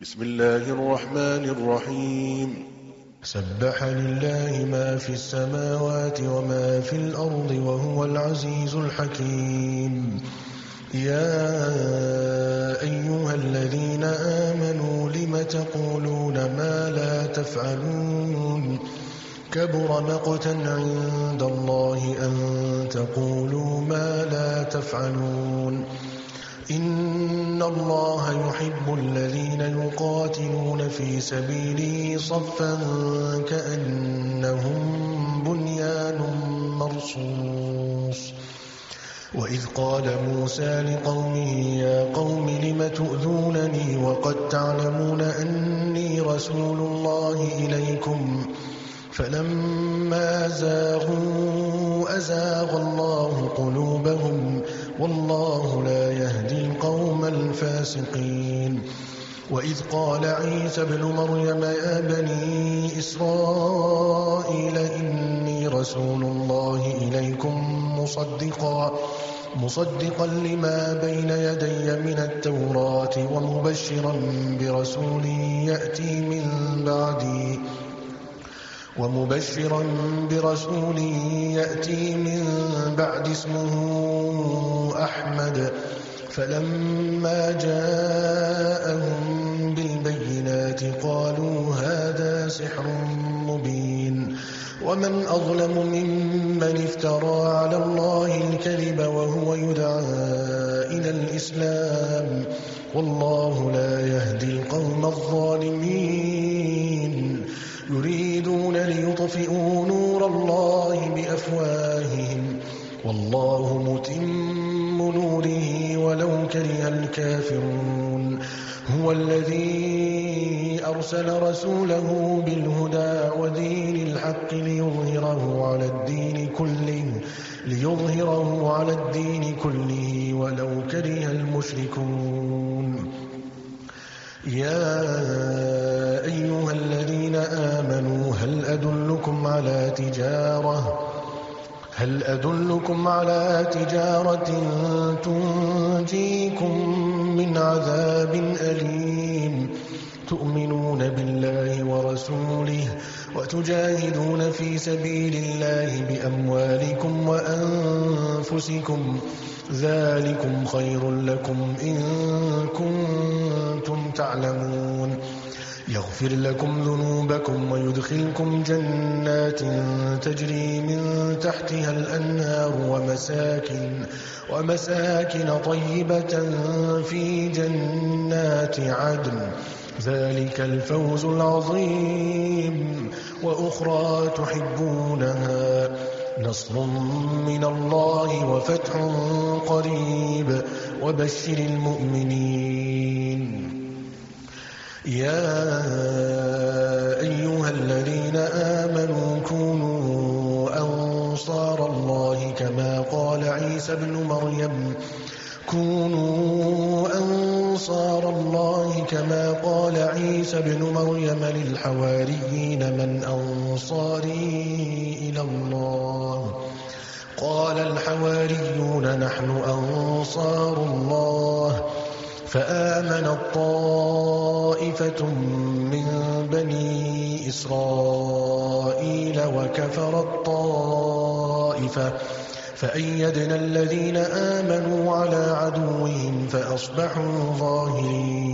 بسم الله الرحمن الرحيم سبح لله ما في السماوات وما في الأرض وهو العزيز الحكيم. يا أيها الذين آمنوا لم تقولون ما لا تفعلون كبر مقتا عند الله أن تقولوا ما لا تفعلون. إن الله يحب الذين يقاتلون في سبيله صفا كأنهم بنيان مرصوص. وإذ قال موسى لقومه يا قوم لم تؤذونني وقد تعلمون أني رسول الله إليكم فلما زاغوا أزاغ الله قلوبهم والله لا يهدي القوم الفاسقين. وإذ قال عيسى ابن مريم يا بني إسرائيل إني رسول الله إليكم مصدقا لما بين يدي من التوراة ومبشرا برسول يأتي من بعد اسمه أحمد. فلما جاءهم بالبينات قالوا هذا سحر مبين. ومن أظلم ممن افترى على الله الكذب وهو يدعى إلى الإسلام والله لا يهدي القوم الظالمين. يريدون ليطفئوا نور الله بأفواههم والله متم نوره ولو كره الكافرون. هو الذي أرسل رسوله بالهدى ودين الحق ليظهره على الدين كله ولو كره المشركون. يا أيها الذين آمنوا هل أدلكم على تجارة تنجيكم من عذاب أليم تؤمنون بالله ورسوله وتجاهدون في سبيل الله بأموالكم وأنفسكم ذلكم خير لكم إن كنتم تعلمون. يغفر لكم ذنوبكم ويدخلكم جنات تجري من تحتها الأنهار ومساكن طيبة في جنات عدن ذلك الفوز العظيم. وأخرى تحبونها نصر من الله وفتح قريب وبشر المؤمنين. يا أيها الذين آمنوا كونوا أنصار الله كما قال عيسى ابن مريم للحواريين من أنصاري إلى الله قال الحواريون نحن أنصار الله. فآمنت طائفة من بني إسرائيل وكفرت طائفة فأيدنا الذين آمنوا على عدوهم فأصبحوا ظاهرين.